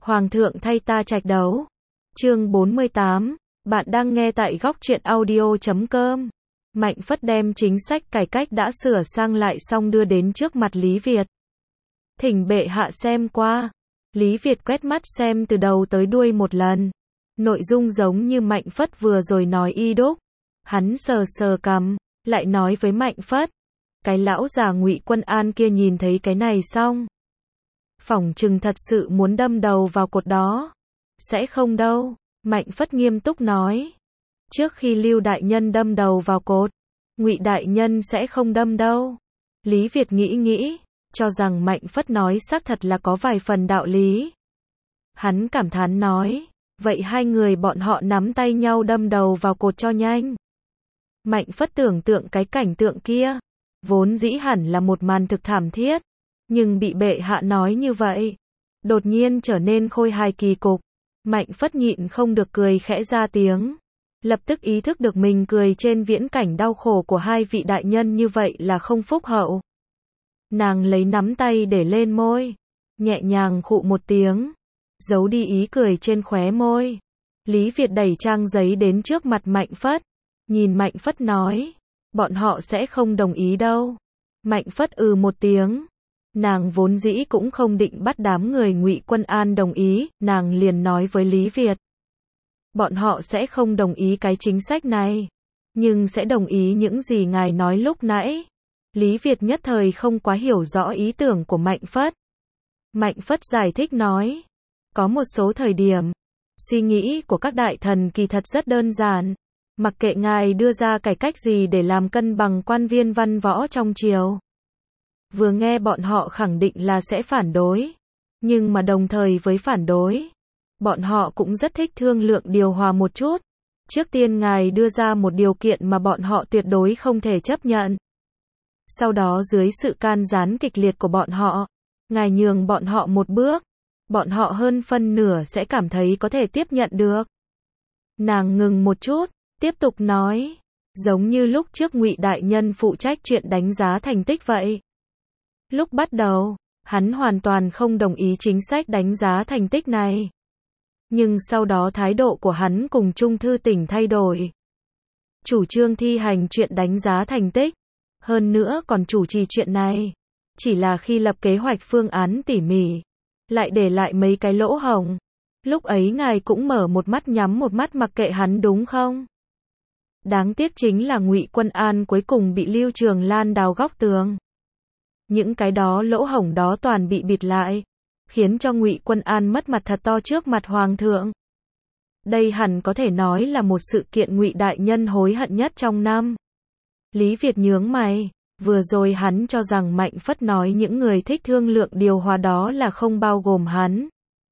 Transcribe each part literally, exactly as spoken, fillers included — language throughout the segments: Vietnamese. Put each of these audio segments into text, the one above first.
Hoàng thượng thay ta trạch đấu. Chương bốn mươi tám, bạn đang nghe tại góc truyện audio chấm com. Mạnh Phất đem chính sách cải cách đã sửa sang lại xong đưa đến trước mặt Lý Việt. Thỉnh bệ hạ xem qua. Lý Việt quét mắt xem từ đầu tới đuôi một lần. Nội dung giống như Mạnh Phất vừa rồi nói y đúc. Hắn sờ sờ cằm, lại nói với Mạnh Phất. Cái lão già Ngụy Quân An kia nhìn thấy cái này xong. Phỏng chừng thật sự muốn đâm đầu vào cột đó. Sẽ không đâu, Mạnh Phất nghiêm túc nói. Trước khi Lưu đại nhân đâm đầu vào cột, Ngụy đại nhân sẽ không đâm đâu. Lý Việt nghĩ nghĩ, cho rằng Mạnh Phất nói xác thật là có vài phần đạo lý. Hắn cảm thán nói, vậy hai người bọn họ nắm tay nhau đâm đầu vào cột cho nhanh. Mạnh Phất tưởng tượng cái cảnh tượng kia, vốn dĩ hẳn là một màn thực thảm thiết, nhưng bị bệ hạ nói như vậy, đột nhiên trở nên khôi hài kỳ cục. Mạnh Phất nhịn không được cười khẽ ra tiếng, lập tức ý thức được mình cười trên viễn cảnh đau khổ của hai vị đại nhân như vậy là không phúc hậu. Nàng lấy nắm tay để lên môi, nhẹ nhàng khụ một tiếng, giấu đi ý cười trên khóe môi. Lý Việt đẩy trang giấy đến trước mặt Mạnh Phất, nhìn Mạnh Phất nói, bọn họ sẽ không đồng ý đâu. Mạnh Phất ừ một tiếng. Nàng vốn dĩ cũng không định bắt đám người Ngụy Quân An đồng ý, nàng liền nói với Lý Việt. Bọn họ sẽ không đồng ý cái chính sách này, nhưng sẽ đồng ý những gì ngài nói lúc nãy. Lý Việt nhất thời không quá hiểu rõ ý tưởng của Mạnh Phất. Mạnh Phất giải thích nói, có một số thời điểm, suy nghĩ của các đại thần kỳ thật rất đơn giản. Mặc kệ ngài đưa ra cải cách gì để làm cân bằng quan viên văn võ trong triều. Vừa nghe bọn họ khẳng định là sẽ phản đối, nhưng mà đồng thời với phản đối, bọn họ cũng rất thích thương lượng điều hòa một chút. Trước tiên ngài đưa ra một điều kiện mà bọn họ tuyệt đối không thể chấp nhận. Sau đó dưới sự can gián kịch liệt của bọn họ, ngài nhường bọn họ một bước, bọn họ hơn phân nửa sẽ cảm thấy có thể tiếp nhận được. Nàng ngừng một chút, tiếp tục nói, giống như lúc trước Ngụy đại nhân phụ trách chuyện đánh giá thành tích vậy. Lúc bắt đầu, hắn hoàn toàn không đồng ý chính sách đánh giá thành tích này. Nhưng sau đó thái độ của hắn cùng Trung thư tỉnh thay đổi. Chủ trương thi hành chuyện đánh giá thành tích, hơn nữa còn chủ trì chuyện này. Chỉ là khi lập kế hoạch phương án tỉ mỉ, lại để lại mấy cái lỗ hổng. Lúc ấy ngài cũng mở một mắt nhắm một mắt mặc kệ hắn đúng không? Đáng tiếc chính là Ngụy Quân An cuối cùng bị Lưu Trường Lan đào góc tường. Những cái đó lỗ hổng đó toàn bị bịt lại, khiến cho Ngụy Quân An mất mặt thật to trước mặt Hoàng thượng. Đây hẳn có thể nói là một sự kiện Ngụy đại nhân hối hận nhất trong năm. Lý Việt nhướng mày, vừa rồi hắn cho rằng Mạnh Phất nói những người thích thương lượng điều hòa đó là không bao gồm hắn.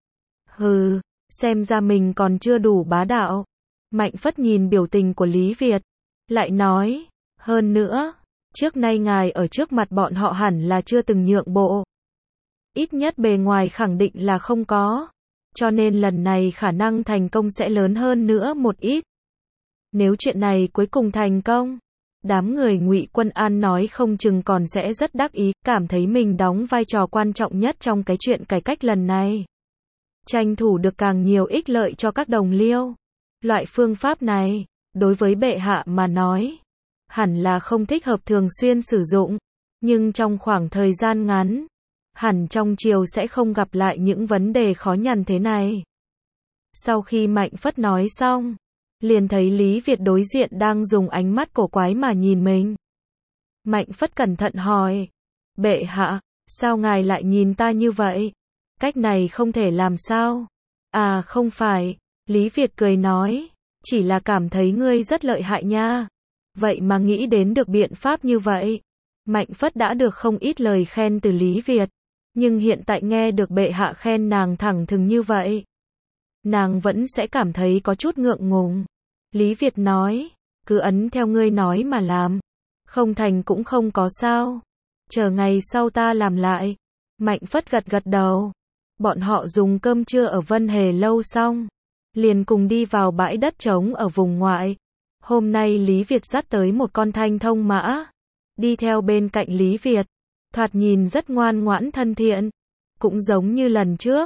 Hừ, xem ra mình còn chưa đủ bá đạo. Mạnh Phất nhìn biểu tình của Lý Việt, lại nói, hơn nữa, trước nay ngài ở trước mặt bọn họ hẳn là chưa từng nhượng bộ. Ít nhất bề ngoài khẳng định là không có, cho nên lần này khả năng thành công sẽ lớn hơn nữa một ít. Nếu chuyện này cuối cùng thành công, đám người Ngụy Quân An nói không chừng còn sẽ rất đắc ý, cảm thấy mình đóng vai trò quan trọng nhất trong cái chuyện cải cách lần này. Tranh thủ được càng nhiều ích lợi cho các đồng liêu. Loại phương pháp này, đối với bệ hạ mà nói, hẳn là không thích hợp thường xuyên sử dụng, nhưng trong khoảng thời gian ngắn, hẳn trong triều sẽ không gặp lại những vấn đề khó nhằn thế này. Sau khi Mạnh Phất nói xong, liền thấy Lý Việt đối diện đang dùng ánh mắt cổ quái mà nhìn mình. Mạnh Phất cẩn thận hỏi, bệ hạ, sao ngài lại nhìn ta như vậy? Cách này không thể làm sao? À không phải, Lý Việt cười nói, chỉ là cảm thấy ngươi rất lợi hại nha. Vậy mà nghĩ đến được biện pháp như vậy. Mạnh Phất đã được không ít lời khen từ Lý Việt, nhưng hiện tại nghe được bệ hạ khen nàng thẳng thừng như vậy, nàng vẫn sẽ cảm thấy có chút ngượng ngùng. Lý Việt nói, cứ ấn theo ngươi nói mà làm, không thành cũng không có sao, chờ ngày sau ta làm lại. Mạnh Phất gật gật đầu. Bọn họ dùng cơm trưa ở Vân Hề lâu xong, liền cùng đi vào bãi đất trống ở vùng ngoại. Hôm nay Lý Việt dắt tới một con thanh thông mã, đi theo bên cạnh Lý Việt, thoạt nhìn rất ngoan ngoãn thân thiện, cũng giống như lần trước.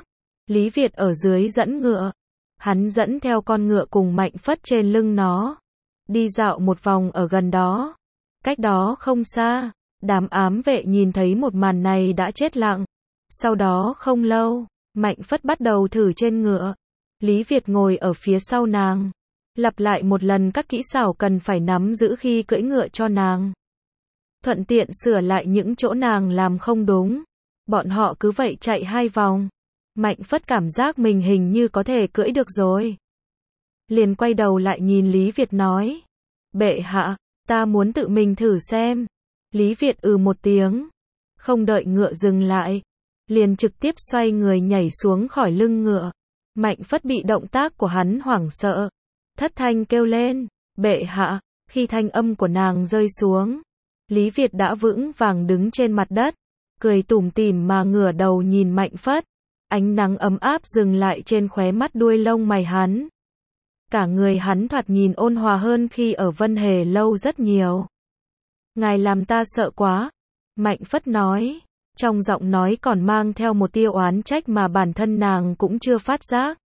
Lý Việt ở dưới dẫn ngựa. Hắn dẫn theo con ngựa cùng Mạnh Phất trên lưng nó. Đi dạo một vòng ở gần đó. Cách đó không xa, đám ám vệ nhìn thấy một màn này đã chết lặng. Sau đó không lâu, Mạnh Phất bắt đầu thử trên ngựa. Lý Việt ngồi ở phía sau nàng. Lặp lại một lần các kỹ xảo cần phải nắm giữ khi cưỡi ngựa cho nàng. Thuận tiện sửa lại những chỗ nàng làm không đúng. Bọn họ cứ vậy chạy hai vòng. Mạnh Phất cảm giác mình hình như có thể cưỡi được rồi. Liền quay đầu lại nhìn Lý Việt nói. Bệ hạ, ta muốn tự mình thử xem. Lý Việt ừ một tiếng. Không đợi ngựa dừng lại. Liền trực tiếp xoay người nhảy xuống khỏi lưng ngựa. Mạnh Phất bị động tác của hắn hoảng sợ. Thất thanh kêu lên. Bệ hạ, khi thanh âm của nàng rơi xuống. Lý Việt đã vững vàng đứng trên mặt đất. Cười tủm tỉm mà ngửa đầu nhìn Mạnh Phất. Ánh nắng ấm áp dừng lại trên khóe mắt đuôi lông mày hắn. Cả người hắn thoạt nhìn ôn hòa hơn khi ở Vân Hề lâu rất nhiều. Ngài làm ta sợ quá. Mạnh Phất nói. Trong giọng nói còn mang theo một tia oán trách mà bản thân nàng cũng chưa phát giác.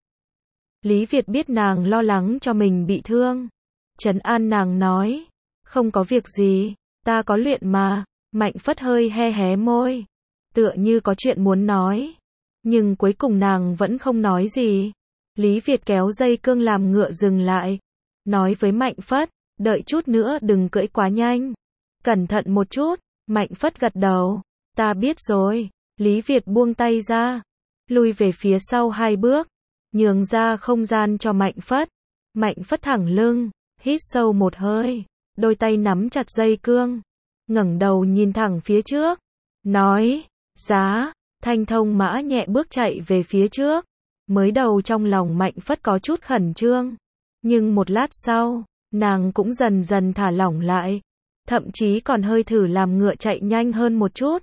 Lý Việt biết nàng lo lắng cho mình bị thương. Trấn an nàng nói. Không có việc gì, ta có luyện mà. Mạnh Phất hơi he hé môi. Tựa như có chuyện muốn nói. Nhưng cuối cùng nàng vẫn không nói gì. Lý Việt kéo dây cương làm ngựa dừng lại. Nói với Mạnh Phất, đợi chút nữa đừng cưỡi quá nhanh. Cẩn thận một chút. Mạnh Phất gật đầu. Ta biết rồi. Lý Việt buông tay ra. Lui về phía sau hai bước. Nhường ra không gian cho Mạnh Phất. Mạnh Phất thẳng lưng. Hít sâu một hơi. Đôi tay nắm chặt dây cương. Ngẩng đầu nhìn thẳng phía trước. Nói. Giá. Thanh thông mã nhẹ bước chạy về phía trước. Mới đầu trong lòng Mạnh Phất có chút khẩn trương. Nhưng một lát sau, nàng cũng dần dần thả lỏng lại. Thậm chí còn hơi thử làm ngựa chạy nhanh hơn một chút.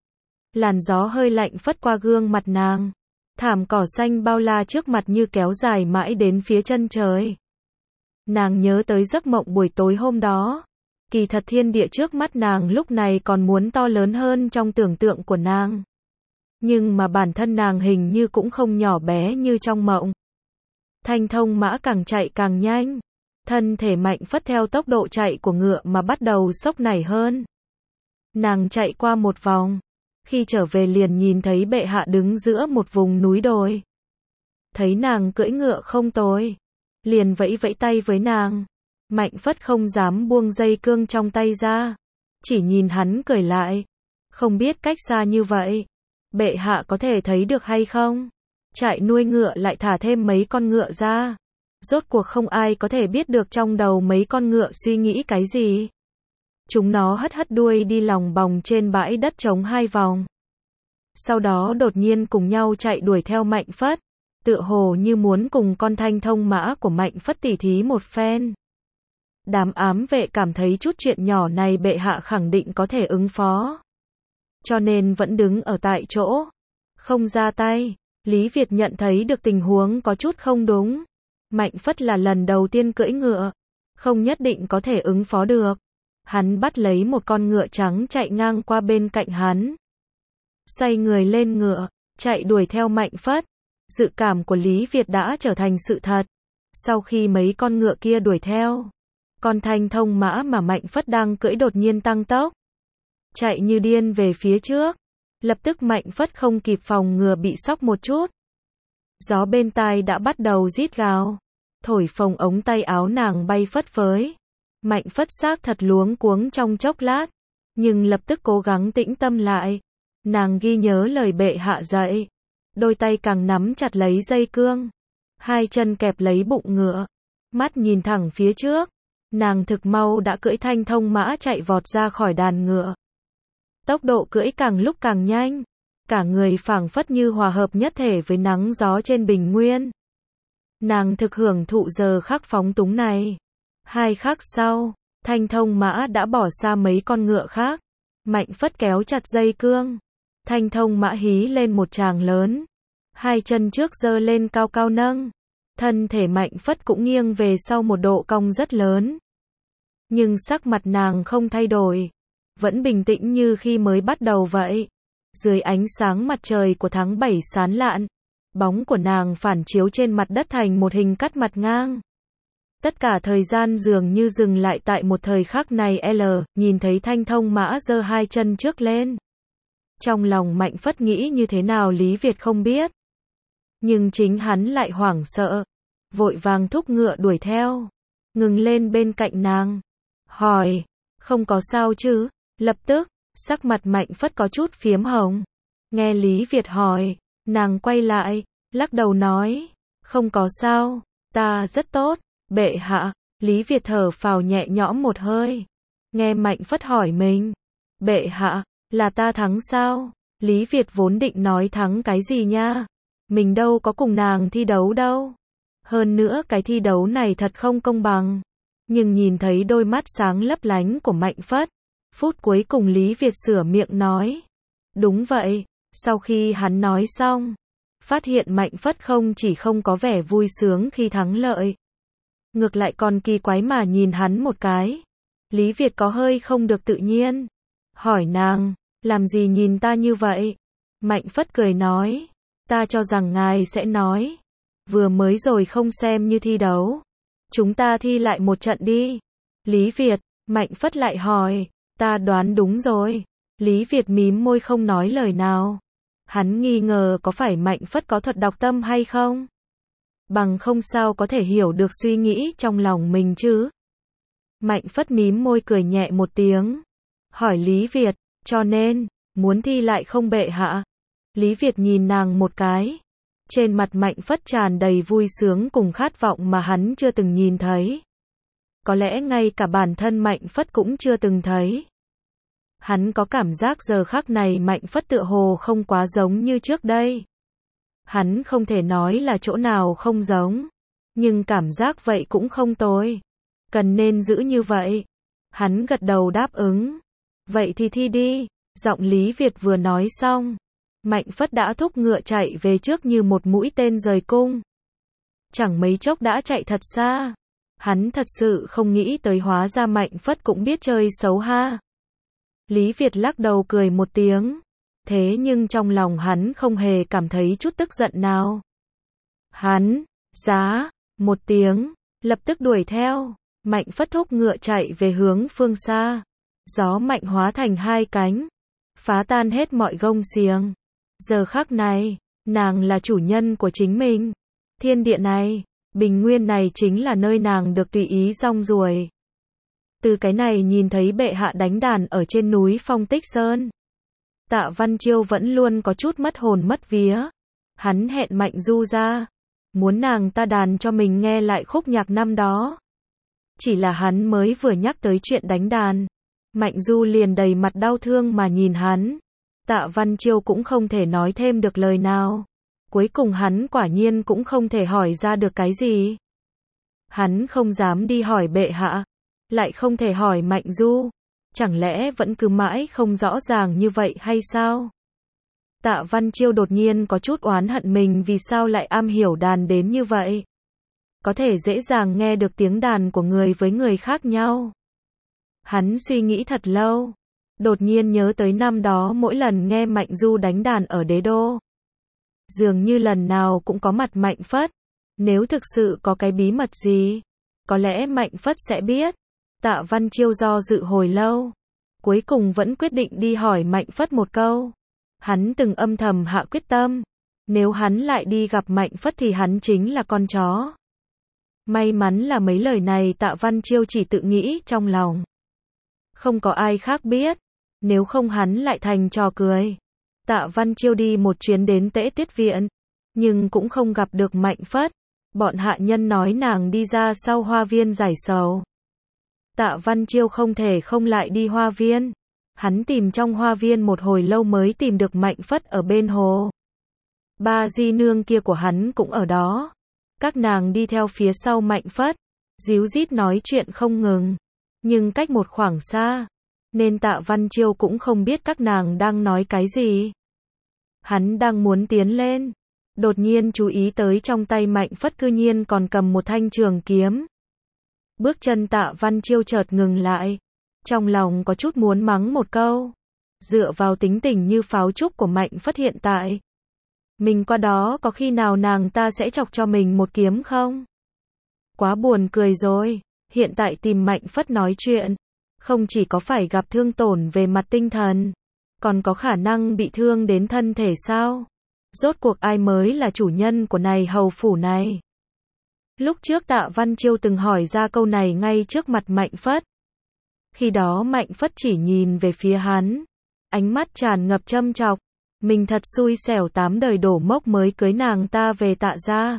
Làn gió hơi lạnh phất qua gương mặt nàng. Thảm cỏ xanh bao la trước mặt như kéo dài mãi đến phía chân trời. Nàng nhớ tới giấc mộng buổi tối hôm đó. Kỳ thật thiên địa trước mắt nàng lúc này còn muốn to lớn hơn trong tưởng tượng của nàng. Nhưng mà bản thân nàng hình như cũng không nhỏ bé như trong mộng. Thanh thông mã càng chạy càng nhanh. Thân thể Mạnh Phất theo tốc độ chạy của ngựa mà bắt đầu sốc nảy hơn. Nàng chạy qua một vòng. Khi trở về liền nhìn thấy bệ hạ đứng giữa một vùng núi đồi. Thấy nàng cưỡi ngựa không tồi. Liền vẫy vẫy tay với nàng. Mạnh Phất không dám buông dây cương trong tay ra. Chỉ nhìn hắn cười lại. Không biết cách xa như vậy. Bệ hạ có thể thấy được hay không? Trại nuôi ngựa lại thả thêm mấy con ngựa ra. Rốt cuộc không ai có thể biết được trong đầu mấy con ngựa suy nghĩ cái gì. Chúng nó hất hất đuôi đi lòng vòng trên bãi đất trống hai vòng. Sau đó đột nhiên cùng nhau chạy đuổi theo Mạnh Phất. Tựa hồ như muốn cùng con thanh thông mã của Mạnh Phất tỉ thí một phen. Đám ám vệ cảm thấy chút chuyện nhỏ này bệ hạ khẳng định có thể ứng phó. Cho nên vẫn đứng ở tại chỗ. Không ra tay. Lý Việt nhận thấy được tình huống có chút không đúng. Mạnh Phất là lần đầu tiên cưỡi ngựa. Không nhất định có thể ứng phó được. Hắn bắt lấy một con ngựa trắng chạy ngang qua bên cạnh hắn. Xoay người lên ngựa, chạy đuổi theo Mạnh Phất. Dự cảm của Lý Việt đã trở thành sự thật. Sau khi mấy con ngựa kia đuổi theo, con thanh thông mã mà Mạnh Phất đang cưỡi đột nhiên tăng tốc. Chạy như điên về phía trước. Lập tức Mạnh Phất không kịp phòng ngừa bị sốc một chút. Gió bên tai đã bắt đầu rít gào. Thổi phồng ống tay áo nàng bay phất phới. Mạnh Phất xác thật luống cuống trong chốc lát. Nhưng lập tức cố gắng tĩnh tâm lại. Nàng ghi nhớ lời bệ hạ dạy. Đôi tay càng nắm chặt lấy dây cương. Hai chân kẹp lấy bụng ngựa. Mắt nhìn thẳng phía trước. Nàng thực mau đã cưỡi thanh thông mã chạy vọt ra khỏi đàn ngựa. Tốc độ cưỡi càng lúc càng nhanh. Cả người phảng phất như hòa hợp nhất thể với nắng gió trên bình nguyên. Nàng thực hưởng thụ giờ khắc phóng túng này. Hai khắc sau, thanh thông mã đã bỏ xa mấy con ngựa khác. Mạnh Phất kéo chặt dây cương. Thanh thông mã hí lên một tràng lớn. Hai chân trước giơ lên cao cao nâng. Thân thể Mạnh Phất cũng nghiêng về sau một độ cong rất lớn. Nhưng sắc mặt nàng không thay đổi. Vẫn bình tĩnh như khi mới bắt đầu vậy. Dưới ánh sáng mặt trời của tháng bảy sáng lạn. Bóng của nàng phản chiếu trên mặt đất thành một hình cắt mặt ngang. Tất cả thời gian dường như dừng lại tại một thời khắc này. L, nhìn thấy Thanh Thông Mã giơ hai chân trước lên. Trong lòng Mạnh Phất nghĩ như thế nào Lý Việt không biết. Nhưng chính hắn lại hoảng sợ. Vội vàng thúc ngựa đuổi theo. Ngừng lên bên cạnh nàng. Hỏi, không có sao chứ? Lập tức, sắc mặt Mạnh Phất có chút phiếm hồng. Nghe Lý Việt hỏi, nàng quay lại, lắc đầu nói, không có sao, ta rất tốt, bệ hạ. Lý Việt thở phào nhẹ nhõm một hơi. Nghe Mạnh Phất hỏi mình, bệ hạ, là ta thắng sao? Lý Việt vốn định nói thắng cái gì nha? Mình đâu có cùng nàng thi đấu đâu. Hơn nữa cái thi đấu này thật không công bằng. Nhưng nhìn thấy đôi mắt sáng lấp lánh của Mạnh Phất, phút cuối cùng Lý Việt sửa miệng nói. Đúng vậy. Sau khi hắn nói xong, phát hiện Mạnh Phất không chỉ không có vẻ vui sướng khi thắng lợi, ngược lại còn kỳ quái mà nhìn hắn một cái. Lý Việt có hơi không được tự nhiên. Hỏi nàng, làm gì nhìn ta như vậy? Mạnh Phất cười nói, ta cho rằng ngài sẽ nói. Vừa mới rồi không xem như thi đấu. Chúng ta thi lại một trận đi. Lý Việt, Mạnh Phất lại hỏi, ta đoán đúng rồi. Lý Việt mím môi không nói lời nào. Hắn nghi ngờ có phải Mạnh Phất có thuật đọc tâm hay không? Bằng không sao có thể hiểu được suy nghĩ trong lòng mình chứ? Mạnh Phất mím môi cười nhẹ một tiếng. Hỏi Lý Việt, cho nên, muốn thi lại không bệ hạ? Lý Việt nhìn nàng một cái. Trên mặt Mạnh Phất tràn đầy vui sướng cùng khát vọng mà hắn chưa từng nhìn thấy. Có lẽ ngay cả bản thân Mạnh Phất cũng chưa từng thấy. Hắn có cảm giác giờ khắc này Mạnh Phất tựa hồ không quá giống như trước đây. Hắn không thể nói là chỗ nào không giống. Nhưng cảm giác vậy cũng không tồi. Cần nên giữ như vậy. Hắn gật đầu đáp ứng. Vậy thì thi đi. Giọng Lý Việt vừa nói xong. Mạnh Phất đã thúc ngựa chạy về trước như một mũi tên rời cung. Chẳng mấy chốc đã chạy thật xa. Hắn thật sự không nghĩ tới hóa ra Mạnh Phất cũng biết chơi xấu ha. Lý Việt lắc đầu cười một tiếng. Thế nhưng trong lòng hắn không hề cảm thấy chút tức giận nào. Hắn, giá, một tiếng, lập tức đuổi theo. Mạnh Phất thúc ngựa chạy về hướng phương xa. Gió mạnh hóa thành hai cánh. Phá tan hết mọi gông xiềng. Giờ khắc này, nàng là chủ nhân của chính mình. Thiên địa này, bình nguyên này chính là nơi nàng được tùy ý rong ruổi. Từ cái này nhìn thấy bệ hạ đánh đàn ở trên núi Phong Tích Sơn. Tạ Văn Chiêu vẫn luôn có chút mất hồn mất vía. Hắn hẹn Mạnh Du ra. Muốn nàng ta đàn cho mình nghe lại khúc nhạc năm đó. Chỉ là hắn mới vừa nhắc tới chuyện đánh đàn. Mạnh Du liền đầy mặt đau thương mà nhìn hắn. Tạ Văn Chiêu cũng không thể nói thêm được lời nào. Cuối cùng hắn quả nhiên cũng không thể hỏi ra được cái gì. Hắn không dám đi hỏi bệ hạ. Lại không thể hỏi Mạnh Du. Chẳng lẽ vẫn cứ mãi không rõ ràng như vậy hay sao? Tạ Văn Chiêu đột nhiên có chút oán hận mình vì sao lại am hiểu đàn đến như vậy. Có thể dễ dàng nghe được tiếng đàn của người với người khác nhau. Hắn suy nghĩ thật lâu. Đột nhiên nhớ tới năm đó mỗi lần nghe Mạnh Du đánh đàn ở đế đô. Dường như lần nào cũng có mặt Mạnh Phất. Nếu thực sự có cái bí mật gì, có lẽ Mạnh Phất sẽ biết. Tạ Văn Chiêu do dự hồi lâu. Cuối cùng vẫn quyết định đi hỏi Mạnh Phất một câu. Hắn từng âm thầm hạ quyết tâm. Nếu hắn lại đi gặp Mạnh Phất thì hắn chính là con chó. May mắn là mấy lời này Tạ Văn Chiêu chỉ tự nghĩ trong lòng. Không có ai khác biết. Nếu không hắn lại thành trò cười. Tạ Văn Chiêu đi một chuyến đến Tễ Tuyết Viện. Nhưng cũng không gặp được Mạnh Phất. Bọn hạ nhân nói nàng đi ra sau hoa viên giải sầu. Tạ Văn Chiêu không thể không lại đi hoa viên. Hắn tìm trong hoa viên một hồi lâu mới tìm được Mạnh Phất ở bên hồ. Ba di nương kia của hắn cũng ở đó. Các nàng đi theo phía sau Mạnh Phất. Díu dít nói chuyện không ngừng. Nhưng cách một khoảng xa. Nên Tạ Văn Chiêu cũng không biết các nàng đang nói cái gì. Hắn đang muốn tiến lên. Đột nhiên chú ý tới trong tay Mạnh Phất cư nhiên còn cầm một thanh trường kiếm. Bước chân Tạ Văn Chiêu chợt ngừng lại. Trong lòng có chút muốn mắng một câu. Dựa vào tính tình như pháo trúc của Mạnh Phất hiện tại. Mình qua đó có khi nào nàng ta sẽ chọc cho mình một kiếm không? Quá buồn cười rồi, hiện tại tìm Mạnh Phất nói chuyện, không chỉ có phải gặp thương tổn về mặt tinh thần, còn có khả năng bị thương đến thân thể sao? Rốt cuộc ai mới là chủ nhân của này hầu phủ này? Lúc trước Tạ Văn Chiêu từng hỏi ra câu này ngay trước mặt Mạnh Phất. Khi đó Mạnh Phất chỉ nhìn về phía hắn, ánh mắt tràn ngập châm chọc, mình thật xui xẻo tám đời đổ mốc mới cưới nàng ta về Tạ gia.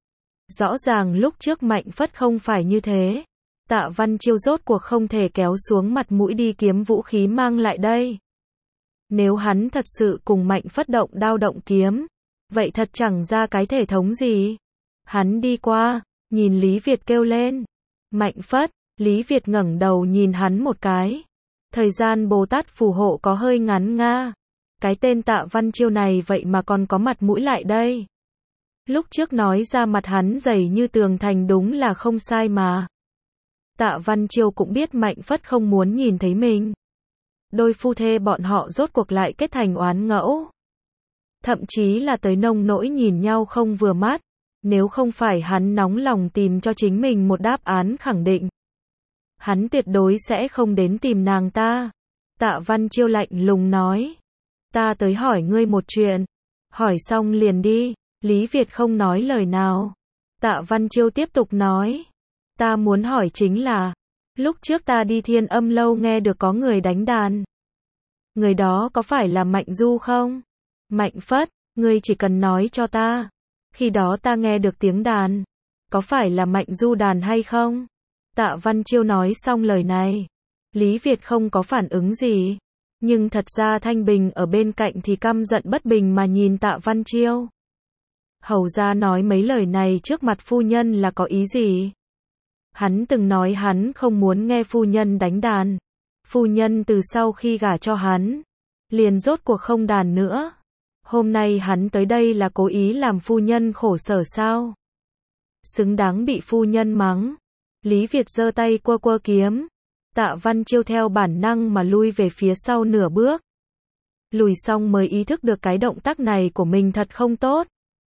Rõ ràng lúc trước Mạnh Phất không phải như thế. Tạ Văn Chiêu rốt cuộc không thể kéo xuống mặt mũi đi kiếm vũ khí mang lại đây. Nếu hắn thật sự cùng Mạnh Phất động đao động kiếm, vậy thật chẳng ra cái thể thống gì. Hắn đi qua, nhìn Lý Việt kêu lên. Mạnh Phất, Lý Việt ngẩng đầu nhìn hắn một cái. Thời gian Bồ Tát phù hộ có hơi ngắn nga. Cái tên Tạ Văn Chiêu này vậy mà còn có mặt mũi lại đây. Lúc trước nói ra mặt hắn dày như tường thành đúng là không sai mà. Tạ Văn Chiêu cũng biết Mạnh Phất không muốn nhìn thấy mình. Đôi phu thê bọn họ rốt cuộc lại kết thành oán ngẫu. Thậm chí là tới nông nỗi nhìn nhau không vừa mắt. Nếu không phải hắn nóng lòng tìm cho chính mình một đáp án khẳng định, hắn tuyệt đối sẽ không đến tìm nàng ta. Tạ Văn Chiêu lạnh lùng nói. Ta tới hỏi ngươi một chuyện. Hỏi xong liền đi. Lý Việt không nói lời nào. Tạ Văn Chiêu tiếp tục nói. Ta muốn hỏi chính là, lúc trước ta đi Thiên Âm lâu nghe được có người đánh đàn. Người đó có phải là Mạnh Du không? Mạnh Phất, ngươi chỉ cần nói cho ta. Khi đó ta nghe được tiếng đàn. Có phải là Mạnh Du đàn hay không? Tạ Văn Chiêu nói xong lời này. Lý Việt không có phản ứng gì. Nhưng thật ra Thanh Bình ở bên cạnh thì căm giận bất bình mà nhìn Tạ Văn Chiêu. Hầu ra nói mấy lời này trước mặt phu nhân là có ý gì? Hắn từng nói hắn không muốn nghe phu nhân đánh đàn. Phu nhân từ sau khi gả cho hắn, liền rốt cuộc không đàn nữa. Hôm nay hắn tới đây là cố ý làm phu nhân khổ sở sao? Xứng đáng bị phu nhân mắng. Lý Việt giơ tay quơ quơ kiếm. Tạ Văn Chiêu theo bản năng mà lui về phía sau nửa bước. Lùi xong mới ý thức được cái động tác này của mình thật không tốt.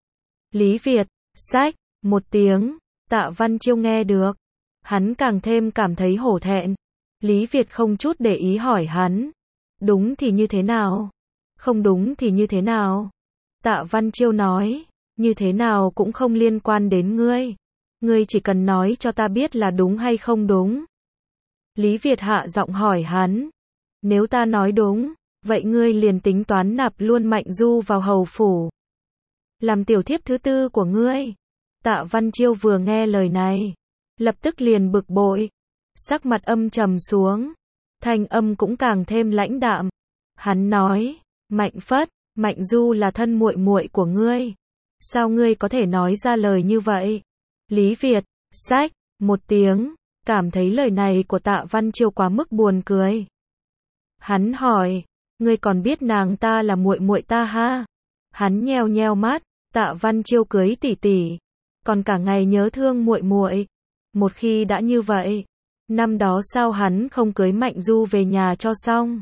Lý Việt, xách, một tiếng, Tạ Văn Chiêu nghe được. Hắn càng thêm cảm thấy hổ thẹn. Lý Việt không chút để ý hỏi hắn. Đúng thì như thế nào? Không đúng thì như thế nào? Tạ Văn Chiêu nói. Như thế nào cũng không liên quan đến ngươi. Ngươi chỉ cần nói cho ta biết là đúng hay không đúng. Lý Việt hạ giọng hỏi hắn. Nếu ta nói đúng, vậy ngươi liền tính toán nạp luôn Mạnh Du vào hầu phủ. Làm tiểu thiếp thứ tư của ngươi. Tạ Văn Chiêu vừa nghe lời này, lập tức liền bực bội. Sắc mặt âm trầm xuống. Thanh âm cũng càng thêm lãnh đạm. Hắn nói, Mạnh Phất, Mạnh Du là thân muội muội của ngươi. Sao ngươi có thể nói ra lời như vậy? Lý Việt, xách, một tiếng, cảm thấy lời này của Tạ Văn Chiêu quá mức buồn cười. Hắn hỏi, ngươi còn biết nàng ta là muội muội ta ha? Hắn nheo nheo mắt, Tạ Văn Chiêu cưới tỷ tỷ, còn cả ngày nhớ thương muội muội. Một khi đã như vậy, năm đó sao hắn không cưới Mạnh Du về nhà cho xong?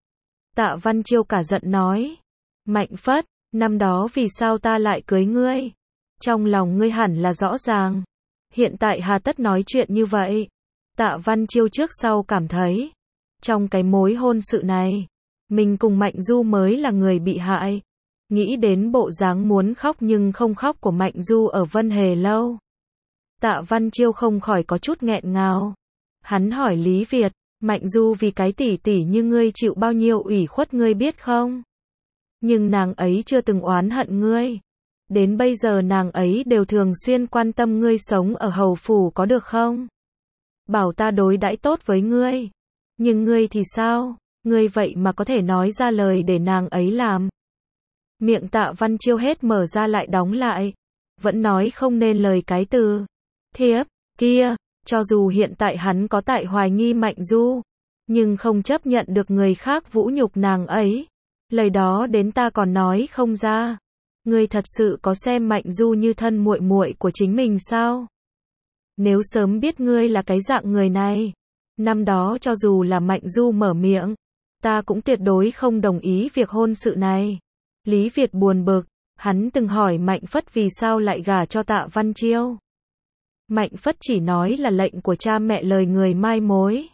Tạ Văn Chiêu cả giận nói, Mạnh Phất, năm đó vì sao ta lại cưới ngươi? Trong lòng ngươi hẳn là rõ ràng. Hiện tại hà tất nói chuyện như vậy? Tạ Văn Chiêu trước sau cảm thấy, trong cái mối hôn sự này, mình cùng Mạnh Du mới là người bị hại. Nghĩ đến bộ dáng muốn khóc nhưng không khóc của Mạnh Du ở Vân Hề Lâu, Tạ Văn Chiêu không khỏi có chút nghẹn ngào. Hắn hỏi Lý Việt, Mạnh Du vì cái tỷ tỷ như ngươi chịu bao nhiêu ủy khuất ngươi biết không? Nhưng nàng ấy chưa từng oán hận ngươi. Đến bây giờ nàng ấy đều thường xuyên quan tâm ngươi sống ở hầu phủ có được không? Bảo ta đối đãi tốt với ngươi. Nhưng ngươi thì sao? Ngươi vậy mà có thể nói ra lời để nàng ấy làm. Miệng Tạ Văn Chiêu hết mở ra lại đóng lại. Vẫn nói không nên lời cái từ thiếp kia. Cho dù hiện tại hắn có tại hoài nghi Mạnh Du, nhưng không chấp nhận được người khác vũ nhục nàng ấy. Lời đó đến ta còn nói không ra. Ngươi thật sự có xem Mạnh Du như thân muội muội của chính mình sao? Nếu sớm biết ngươi là cái dạng người này, năm đó cho dù là Mạnh Du mở miệng, ta cũng tuyệt đối không đồng ý việc hôn sự này. Lý Việt buồn bực, Hắn từng hỏi Mạnh Phất vì sao lại gả cho Tạ Văn Chiêu. Mạnh Phất chỉ nói là lệnh của cha mẹ lời người mai mối.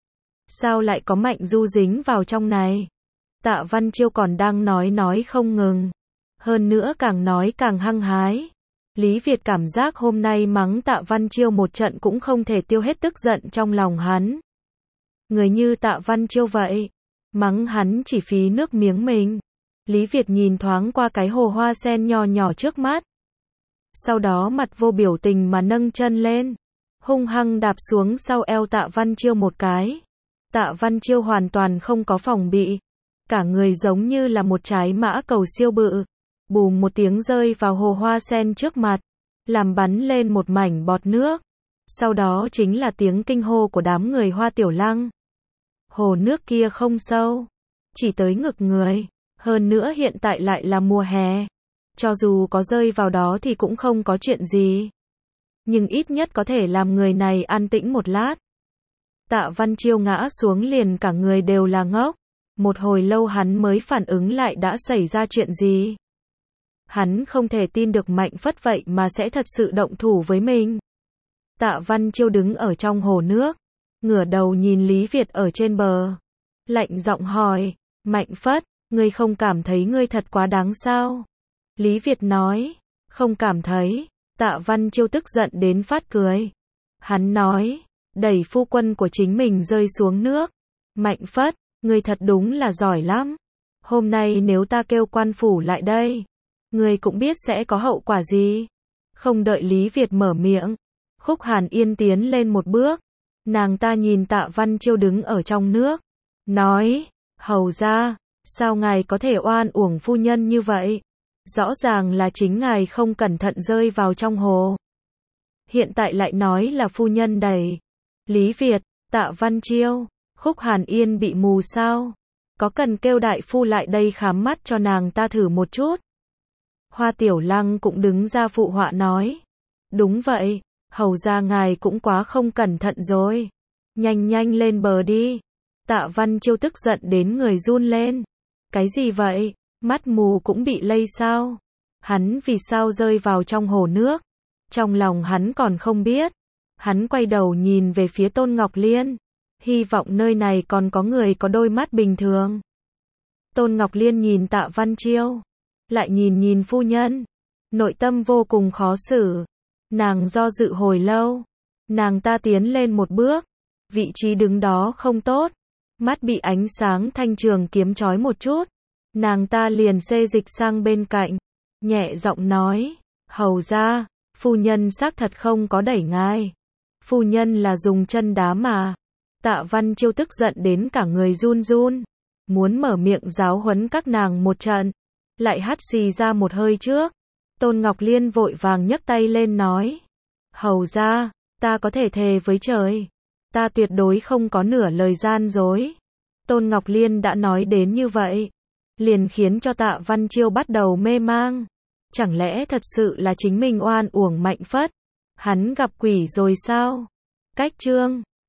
Sao lại có Mạnh Du dính vào trong này? Tạ Văn Chiêu còn đang nói nói không ngừng. Hơn nữa càng nói càng hăng hái. Lý Việt cảm giác hôm nay mắng Tạ Văn Chiêu một trận cũng không thể tiêu hết tức giận trong lòng hắn. Người như Tạ Văn Chiêu vậy, mắng hắn chỉ phí nước miếng mình. Lý Việt nhìn thoáng qua cái hồ hoa sen nho nhỏ trước mắt. Sau đó mặt vô biểu tình mà nâng chân lên, hung hăng đạp xuống sau eo Tạ Văn Chiêu một cái. Tạ Văn Chiêu hoàn toàn không có phòng bị, cả người giống như là một trái mã cầu siêu bự, bùm một tiếng rơi vào hồ hoa sen trước mặt, làm bắn lên một mảnh bọt nước. Sau đó chính là tiếng kinh hô của đám người Hoa Tiểu Lăng. Hồ nước kia không sâu, chỉ tới ngực người, hơn nữa hiện tại lại là mùa hè. Cho dù có rơi vào đó thì cũng không có chuyện gì. Nhưng ít nhất có thể làm người này an tĩnh một lát. Tạ Văn Chiêu ngã xuống liền cả người đều là ngốc. Một hồi lâu hắn mới phản ứng lại đã xảy ra chuyện gì. Hắn không thể tin được Mạnh Phất vậy mà sẽ thật sự động thủ với mình. Tạ Văn Chiêu đứng ở trong hồ nước, ngửa đầu nhìn Lý Việt ở trên bờ. Lạnh giọng hỏi, Mạnh Phất, ngươi không cảm thấy ngươi thật quá đáng sao? Lý Việt nói, không cảm thấy. Tạ Văn Chiêu tức giận đến phát cười. Hắn nói, đẩy phu quân của chính mình rơi xuống nước. Mạnh Phất, ngươi thật đúng là giỏi lắm. Hôm nay nếu ta kêu quan phủ lại đây, ngươi cũng biết sẽ có hậu quả gì. Không đợi Lý Việt mở miệng, Khúc Hàn Yên tiến lên một bước. Nàng ta nhìn Tạ Văn Chiêu đứng ở trong nước, nói, hầu ra, sao ngài có thể oan uổng phu nhân như vậy? Rõ ràng là chính ngài không cẩn thận rơi vào trong hồ. Hiện tại lại nói là phu nhân đẩy. Lý Việt, Tạ Văn Chiêu, Khúc Hàn Yên bị mù sao? Có cần kêu đại phu lại đây khám mắt cho nàng ta thử một chút? Hoa Tiểu Lăng cũng đứng ra phụ họa nói. Đúng vậy, hầu ra ngài cũng quá không cẩn thận rồi. Nhanh nhanh lên bờ đi. Tạ Văn Chiêu tức giận đến người run lên. Cái gì vậy? Mắt mù cũng bị lây sao? Hắn vì sao rơi vào trong hồ nước? Trong lòng hắn còn không biết. Hắn quay đầu nhìn về phía Tôn Ngọc Liên. Hy vọng nơi này còn có người có đôi mắt bình thường. Tôn Ngọc Liên nhìn Tạ Văn Chiêu, lại nhìn nhìn phu nhân. Nội tâm vô cùng khó xử. Nàng do dự hồi lâu. Nàng ta tiến lên một bước. Vị trí đứng đó không tốt. Mắt bị ánh sáng thanh trường kiếm chói một chút. Nàng ta liền xê dịch sang bên cạnh. Nhẹ giọng nói. Hầu ra, phu nhân xác thật không có đẩy ngài. Phu nhân là dùng chân đá mà. Tạ Văn Chiêu tức giận đến cả người run run. Muốn mở miệng giáo huấn các nàng một trận. Lại hắt xì ra một hơi trước. Tôn Ngọc Liên vội vàng nhấc tay lên nói. Hầu ra, ta có thể thề với trời. Ta tuyệt đối không có nửa lời gian dối. Tôn Ngọc Liên đã nói đến như vậy. Liền khiến cho Tạ Văn Chiêu bắt đầu mê mang. Chẳng lẽ thật sự là chính mình oan uổng Mạnh Phất? Hắn gặp quỷ rồi sao? Cách chương